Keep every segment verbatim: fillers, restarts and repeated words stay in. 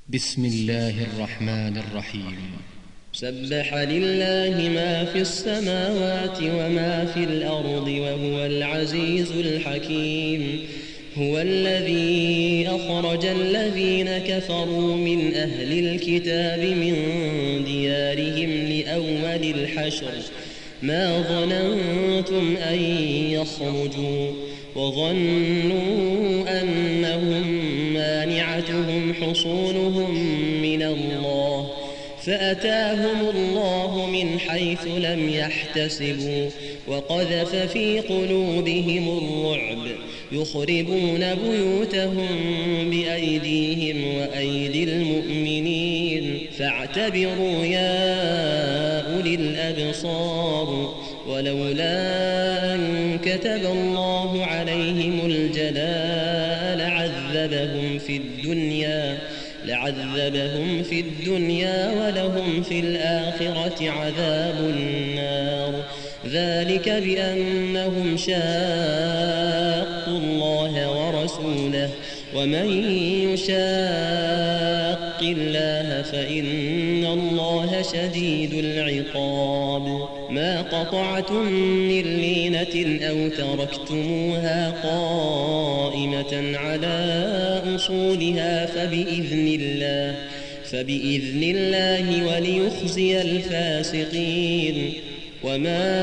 بسم الله الرحمن الرحيم. سبح لله ما في السماوات وما في الأرض وهو العزيز الحكيم. هو الذي أخرج الذين كفروا من أهل الكتاب من ديارهم لأول الحشر ما ظننتم أن يخرجوا وظنوا أنهم مانعتهم حصونهم من الله فأتاهم الله من حيث لم يحتسبوا وقذف في قلوبهم الرعب يخربون بيوتهم بأيديهم وأيدي المؤمنين فاعتبروا يا أولي الأبصار. ولولا أن كتب الله عليهم الجلاء لعذبهم في الدنيا لعذبهم في الدنيا ولهم في الآخرة عذاب النار. ذلك بأنهم شاقوا الله ورسوله ومن يشاق الله فإن الله شديد العقاب. ما قطعتم من لينة أو تركتموها قائمة على أصولها فبإذن الله فبإذن الله وليخزي الفاسقين. وما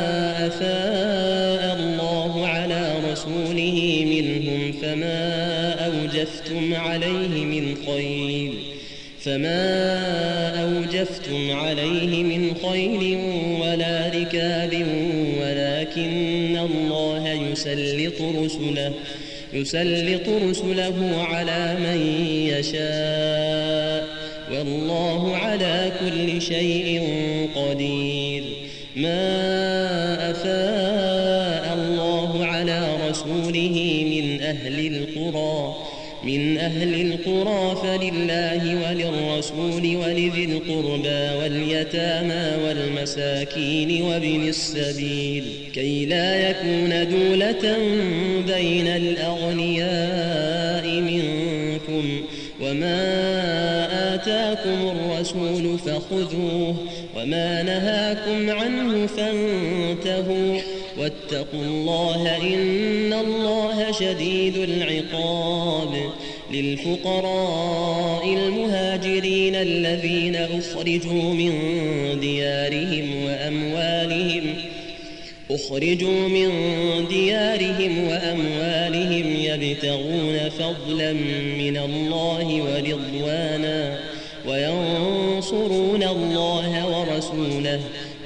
أفاء الله على رسوله منهم فما أوجفتم عليه من خيل فما أوجفتم عليه من خيل ولا ركاب ولكن الله يسلط رسله يسلط رسله على من يشاء والله على كل شيء قدير. ما أفاء الله على رسوله من أهل القرى من أهل القرى فلله وللرسول ولذي القربى واليتامى والمساكين وابن السبيل كي لا يكون دولة بين الأغنياء منكم. وما آتاكم الرسول فخذوه وما نهاكم عنه فانتهوا واتقوا الله إن الله شديد العقاب. للفقراء المهاجرين الذين أخرجوا من ديارهم وأموالهم أخرجوا من ديارهم وأموالهم يبتغون فضلا من الله ورضوانا وينصرون الله ورسوله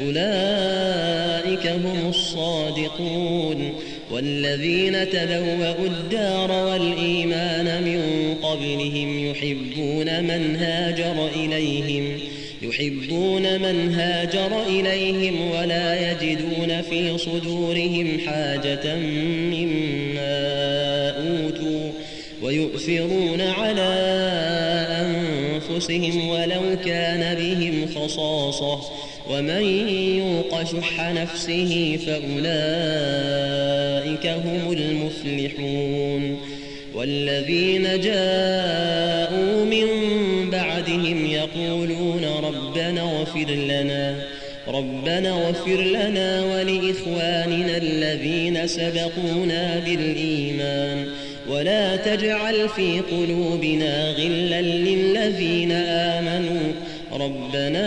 أولئك هم الصادقون. والذين تبوأوا الدار والإيمان من قبلهم يحبون من هاجر إليهم يحبون من هاجر إليهم ولا يجدون في صدورهم حاجة مما أوتوا ويؤثرون على أنفسهم ولو كان بهم خصاصة ومن يوق شح نفسه فأولئك هم المفلحون. والذين جاءوا من بعدهم يقولون ربنا اغفر لنا ربنا اغفر لنا ولإخواننا الذين سبقونا بالإيمان ولا تجعل في قلوبنا غلا للذين آمنوا ربنا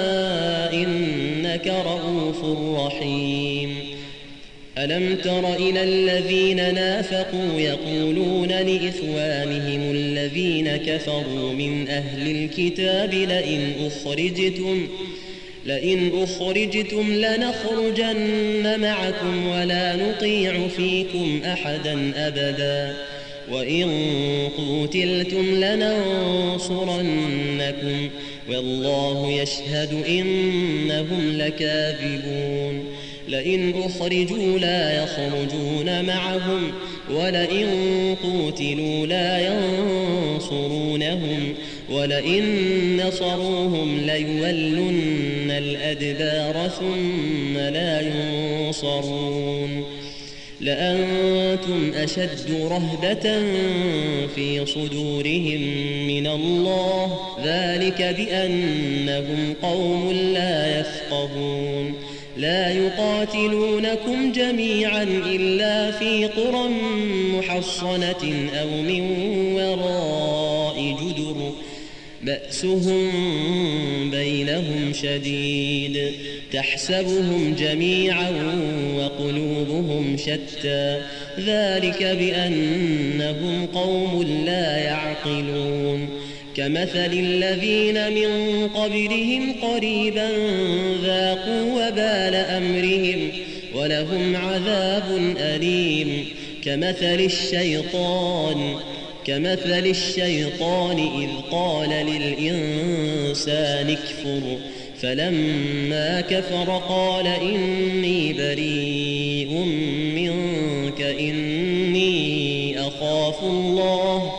إنك رؤوف رحيم. ألم تر إلى الذين نافقوا يقولون لإخوانهم الذين كفروا من أهل الكتاب لئن أخرجتم لئن أخرجتم لنخرجن معكم ولا نطيع فيكم أحدا أبدا وإن قتلتم لننصرنكم والله يشهد إنهم لكاذبون. لئن أخرجوا لا يخرجون معهم ولئن قتلوا لا ينصرونهم ولئن نصروهم ليولن الأدبار ثم لا ينصرون. لأنتم أشد رهبة في صدورهم من الله، ذلك بأنهم قوم لا يفقهون. لا يقاتلونكم جميعا إلا في قرى محصنة أو من وراء جدر بأسهم بينهم شديد، تحسبهم جميعا وقلوبهم شتى، ذلك بأنهم قوم لا يعقلون. كمثل الذين من قبلهم قريبا ذاقوا وبال أمرهم ولهم عذاب أليم. كمثل الشيطان كمثل الشيطان إذ قال للإنسان اكفر فلما كفر قال إني بريء منك إني أخاف الله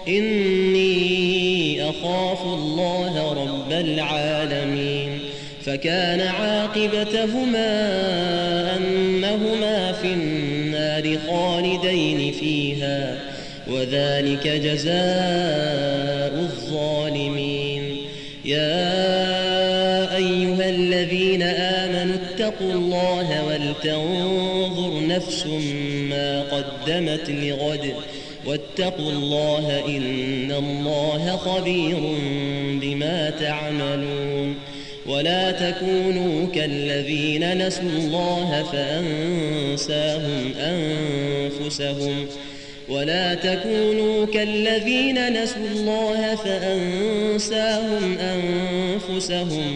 إني أخاف الله رب العالمين. فكان عاقبتهما أنهما في النار خالدين فيها، وذلك جزاء الظالمين. يا أيها الذين آمنوا اتقوا الله ولتنظر نفس ما قدمت لغد واتقوا الله إن الله خبير بما تعملون. ولا تكونوا كالذين نسوا الله فأنساهم أنفسهم ولا تكونوا كالذين نسوا الله فأنساهم أنفسهم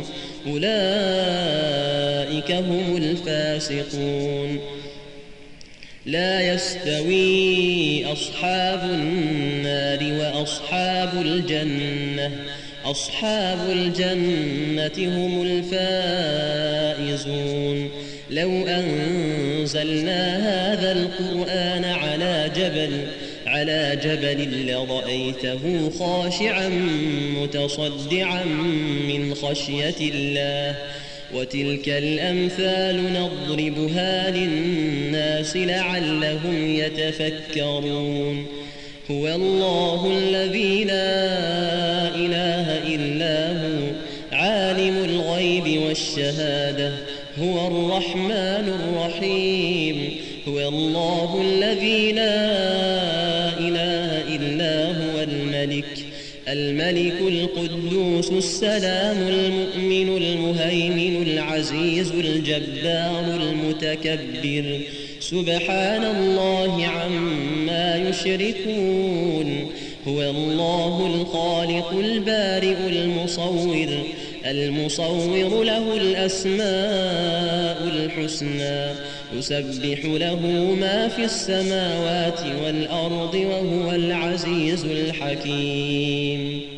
أولئك هم الفاسقون. لا يستوي أصحاب النار وأصحاب الجنة أصحاب الجنة هم الفائزون. لو أنزلنا هذا القرآن على جبل على جبل لرأيته خاشعا متصدعا من خشية الله. وتلك الأمثال نضربها للناس لعلهم يتفكرون. هو الله الذي لا إله إلا هو عالم الغيب والشهادة هو الرحمن الرحيم. هو الله الذي لا إله إلا هو الملك الملك القدوس السلام المؤمن المهيمن العزيز الجبار المتكبر سبحان الله عما يشركون. هو الله الخالق البارئ المصور المصور له الأسماء الحسنى يسبح له ما في السماوات والأرض وهو العزيز الحكيم.